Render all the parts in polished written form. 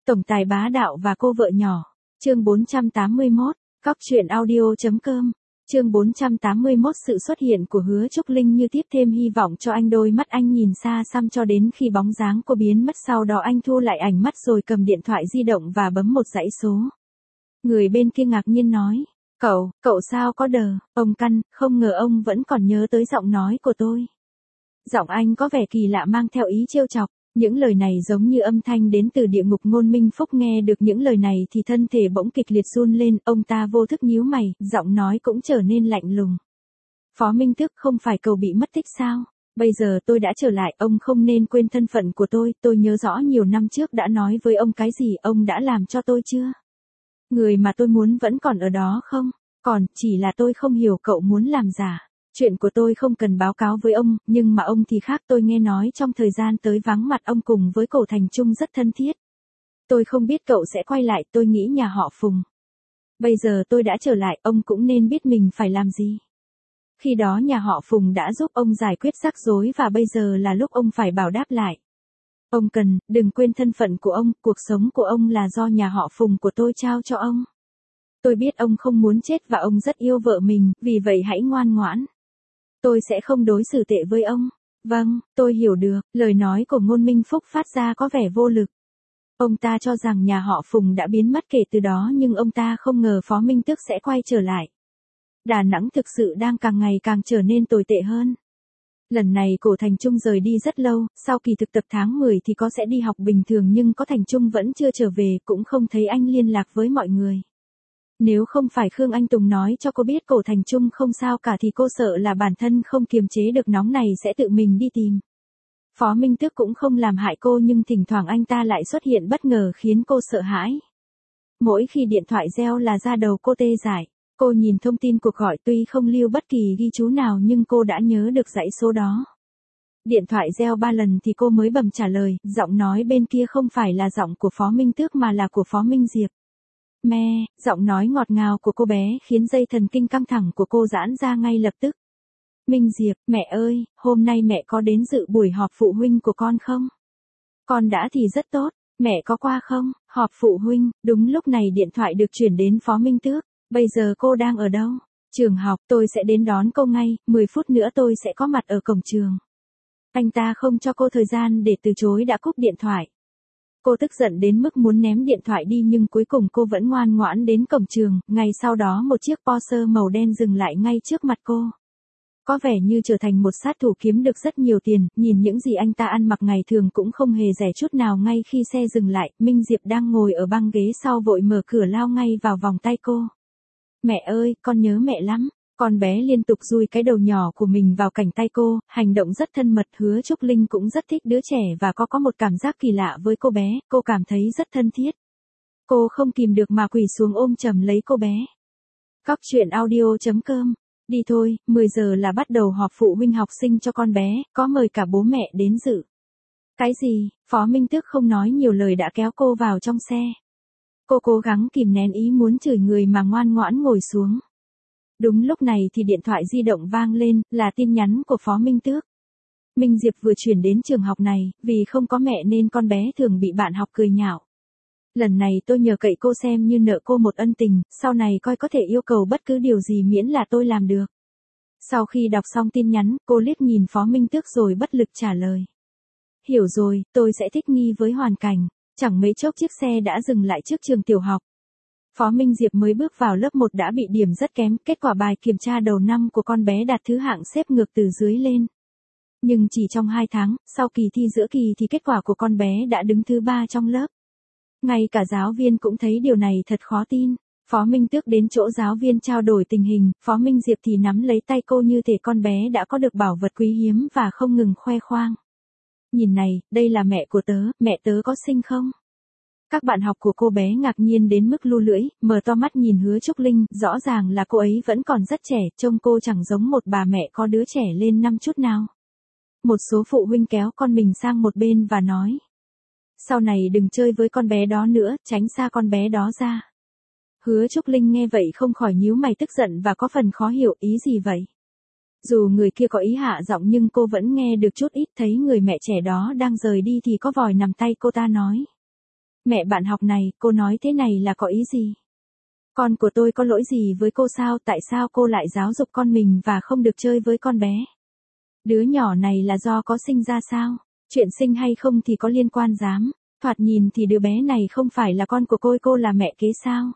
Tổng tài bá đạo và cô vợ nhỏ. Chương 481. Cóc truyện audio.com. Chương 481. Sự xuất hiện của Hứa Trúc Linh như tiếp thêm hy vọng cho anh. Đôi mắt anh nhìn xa xăm cho đến khi bóng dáng cô biến mất, sau đó anh thu lại ánh mắt rồi cầm điện thoại di động và bấm một dãy số. Người bên kia ngạc nhiên nói, cậu sao có đờ, ông căn, không ngờ ông vẫn còn nhớ tới giọng nói của tôi. Giọng anh có vẻ kỳ lạ mang theo ý trêu chọc. Những lời này giống như âm thanh đến từ địa ngục. Ngôn Minh Phúc nghe được những lời này thì thân thể bỗng kịch liệt run lên, ông ta vô thức nhíu mày, giọng nói cũng trở nên lạnh lùng. Phó Minh Tước, không phải cậu bị mất tích sao? Bây giờ tôi đã trở lại, ông không nên quên thân phận của tôi nhớ rõ nhiều năm trước đã nói với ông cái gì, ông đã làm cho tôi chưa? Người mà tôi muốn vẫn còn ở đó không? Còn, chỉ là tôi không hiểu cậu muốn làm giả. Chuyện của tôi không cần báo cáo với ông, nhưng mà ông thì khác. Tôi nghe nói trong thời gian tới vắng mặt ông cùng với Cổ Thành Trung rất thân thiết. Tôi không biết cậu sẽ quay lại, tôi nghĩ nhà họ Phùng. Bây giờ tôi đã trở lại, ông cũng nên biết mình phải làm gì. Khi đó nhà họ Phùng đã giúp ông giải quyết rắc rối và bây giờ là lúc ông phải báo đáp lại. Ông đừng quên thân phận của ông, cuộc sống của ông là do nhà họ Phùng của tôi trao cho ông. Tôi biết ông không muốn chết và ông rất yêu vợ mình, vì vậy hãy ngoan ngoãn. Tôi sẽ không đối xử tệ với ông. Vâng, tôi hiểu được. Lời nói của Ngôn Minh Phúc phát ra có vẻ vô lực. Ông ta cho rằng nhà họ Phùng đã biến mất kể từ đó, nhưng ông ta không ngờ Phó Minh Tước sẽ quay trở lại. Đà Nẵng thực sự đang càng ngày càng trở nên tồi tệ hơn. Lần này Cổ Thành Trung rời đi rất lâu, sau kỳ thực tập tháng 10 thì có sẽ đi học bình thường, nhưng có Thành Trung vẫn chưa trở về, cũng không thấy anh liên lạc với mọi người. Nếu không phải Khương Anh Tùng nói cho cô biết Cổ Thành Trung không sao cả thì cô sợ là bản thân không kiềm chế được nóng này sẽ tự mình đi tìm. Phó Minh Tước cũng không làm hại cô, nhưng thỉnh thoảng anh ta lại xuất hiện bất ngờ khiến cô sợ hãi. Mỗi khi điện thoại reo là da đầu cô tê dại. Cô nhìn thông tin cuộc gọi, tuy không lưu bất kỳ ghi chú nào nhưng cô đã nhớ được dãy số đó. Điện thoại reo 3 lần thì cô mới bấm trả lời, giọng nói bên kia không phải là giọng của Phó Minh Tước mà là của Phó Minh Diệp. Giọng nói ngọt ngào của cô bé khiến dây thần kinh căng thẳng của cô giãn ra ngay lập tức. Minh Diệp, mẹ ơi, hôm nay mẹ có đến dự buổi họp phụ huynh của con không? Con đã thì rất tốt, mẹ có qua không? Họp phụ huynh. Đúng lúc này điện thoại được chuyển đến Phó Minh Tước. Bây giờ cô đang ở đâu? Trường học, tôi sẽ đến đón cô ngay, 10 phút nữa tôi sẽ có mặt ở cổng trường. Anh ta không cho cô thời gian để từ chối đã cúp điện thoại. Cô tức giận đến mức muốn ném điện thoại đi, nhưng cuối cùng cô vẫn ngoan ngoãn đến cổng trường. Ngay sau đó một chiếc Porsche màu đen dừng lại ngay trước mặt cô. Có vẻ như trở thành một sát thủ kiếm được rất nhiều tiền, nhìn những gì anh ta ăn mặc ngày thường cũng không hề rẻ chút nào. Ngay khi xe dừng lại, Minh Diệp đang ngồi ở băng ghế sau vội mở cửa lao ngay vào vòng tay cô. Mẹ ơi, con nhớ mẹ lắm. Con bé liên tục dùi cái đầu nhỏ của mình vào cánh tay cô, hành động rất thân mật. Hứa Trúc Linh cũng rất thích đứa trẻ và có một cảm giác kỳ lạ với cô bé, cô cảm thấy rất thân thiết. Cô không kìm được mà quỳ xuống ôm chầm lấy cô bé. Cóc truyện audio.com. Đi thôi, 10 giờ là bắt đầu họp phụ huynh học sinh cho con bé, có mời cả bố mẹ đến dự. Cái gì? Phó Minh Tước không nói nhiều lời đã kéo cô vào trong xe. Cô cố gắng kìm nén ý muốn chửi người mà ngoan ngoãn ngồi xuống. Đúng lúc này thì điện thoại di động vang lên, là tin nhắn của Phó Minh Tước. Minh Diệp vừa chuyển đến trường học này, vì không có mẹ nên con bé thường bị bạn học cười nhạo. Lần này tôi nhờ cậy cô xem như nợ cô một ân tình, sau này coi có thể yêu cầu bất cứ điều gì miễn là tôi làm được. Sau khi đọc xong tin nhắn, cô liếc nhìn Phó Minh Tước rồi bất lực trả lời. Hiểu rồi, tôi sẽ thích nghi với hoàn cảnh. Chẳng mấy chốc chiếc xe đã dừng lại trước trường tiểu học. Phó Minh Diệp mới bước vào lớp 1 đã bị điểm rất kém, kết quả bài kiểm tra đầu năm của con bé đạt thứ hạng xếp ngược từ dưới lên. Nhưng chỉ trong 2 tháng, sau kỳ thi giữa kỳ thì kết quả của con bé đã đứng thứ 3 trong lớp. Ngay cả giáo viên cũng thấy điều này thật khó tin. Phó Minh Tước đến chỗ giáo viên trao đổi tình hình, Phó Minh Diệp thì nắm lấy tay cô như thể con bé đã có được bảo vật quý hiếm và không ngừng khoe khoang. Nhìn này, đây là mẹ của tớ, mẹ tớ có xinh không? Các bạn học của cô bé ngạc nhiên đến mức lu lưỡi, mở to mắt nhìn Hứa Trúc Linh, rõ ràng là cô ấy vẫn còn rất trẻ, trông cô chẳng giống một bà mẹ có đứa trẻ lên 5 chút nào. Một số phụ huynh kéo con mình sang một bên và nói. Sau này đừng chơi với con bé đó nữa, tránh xa con bé đó ra. Hứa Trúc Linh nghe vậy không khỏi nhíu mày tức giận và có phần khó hiểu ý gì vậy. Dù người kia có ý hạ giọng nhưng cô vẫn nghe được chút ít, thấy người mẹ trẻ đó đang rời đi thì có vòi nằm tay cô ta nói. Mẹ bạn học này, cô nói thế này là có ý gì? Con của tôi có lỗi gì với cô sao? Tại sao cô lại giáo dục con mình và không được chơi với con bé? Đứa nhỏ này là do có sinh ra sao? Chuyện sinh hay không thì có liên quan dám? Thoạt nhìn thì đứa bé này không phải là con của cô là mẹ kế sao?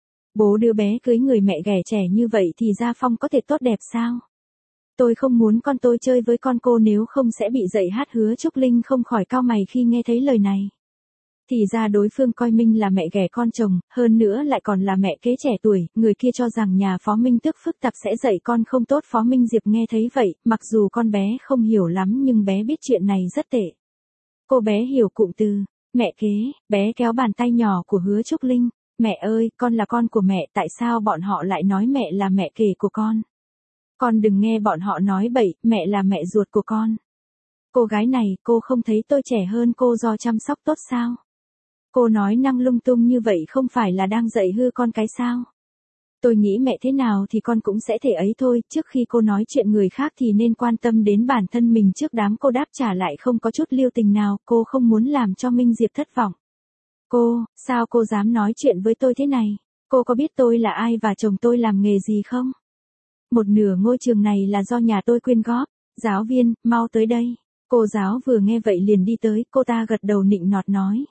Bố đứa bé cưới người mẹ ghẻ trẻ như vậy thì gia phong có thể tốt đẹp sao? Tôi không muốn con tôi chơi với con cô, nếu không sẽ bị dạy hát. Hứa Trúc Linh không khỏi cau mày khi nghe thấy lời này. Thì ra đối phương coi Minh là mẹ ghẻ con chồng, hơn nữa lại còn là mẹ kế trẻ tuổi, người kia cho rằng nhà Phó Minh Tước phức tạp sẽ dạy con không tốt. Phó Minh Diệp nghe thấy vậy, mặc dù con bé không hiểu lắm nhưng bé biết chuyện này rất tệ. Cô bé hiểu cụm từ mẹ kế, bé kéo bàn tay nhỏ của Hứa Trúc Linh. Mẹ ơi, con là con của mẹ, tại sao bọn họ lại nói mẹ là mẹ kế của con? Con đừng nghe bọn họ nói bậy, mẹ là mẹ ruột của con. Cô gái này, cô không thấy tôi trẻ hơn cô do chăm sóc tốt sao? Cô nói năng lung tung như vậy không phải là đang dạy hư con cái sao? Tôi nghĩ mẹ thế nào thì con cũng sẽ thể ấy thôi, trước khi cô nói chuyện người khác thì nên quan tâm đến bản thân mình trước. Đám cô đáp trả lại không có chút lưu tình nào, cô không muốn làm cho Minh Diệp thất vọng. Cô, sao cô dám nói chuyện với tôi thế này? Cô có biết tôi là ai và chồng tôi làm nghề gì không? Một nửa ngôi trường này là do nhà tôi quyên góp. Giáo viên, mau tới đây. Cô giáo vừa nghe vậy liền đi tới, cô ta gật đầu nịnh nọt nói.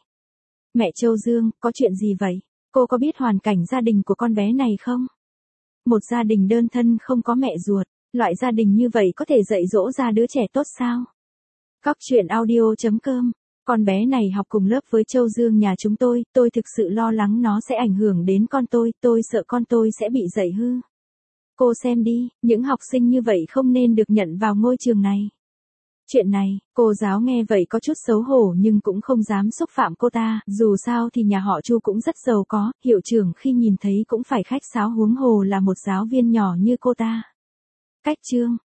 Mẹ Châu Dương, có chuyện gì vậy? Cô có biết hoàn cảnh gia đình của con bé này không? Một gia đình đơn thân không có mẹ ruột, loại gia đình như vậy có thể dạy dỗ ra đứa trẻ tốt sao? Cóc truyện audio.com. Con bé này học cùng lớp với Châu Dương nhà chúng tôi thực sự lo lắng nó sẽ ảnh hưởng đến con tôi sợ con tôi sẽ bị dạy hư. Cô xem đi, những học sinh như vậy không nên được nhận vào ngôi trường này. Chuyện này, cô giáo nghe vậy có chút xấu hổ nhưng cũng không dám xúc phạm cô ta, dù sao thì nhà họ Chu cũng rất giàu có, hiệu trưởng khi nhìn thấy cũng phải khách sáo, huống hồ là một giáo viên nhỏ như cô ta. Cách chương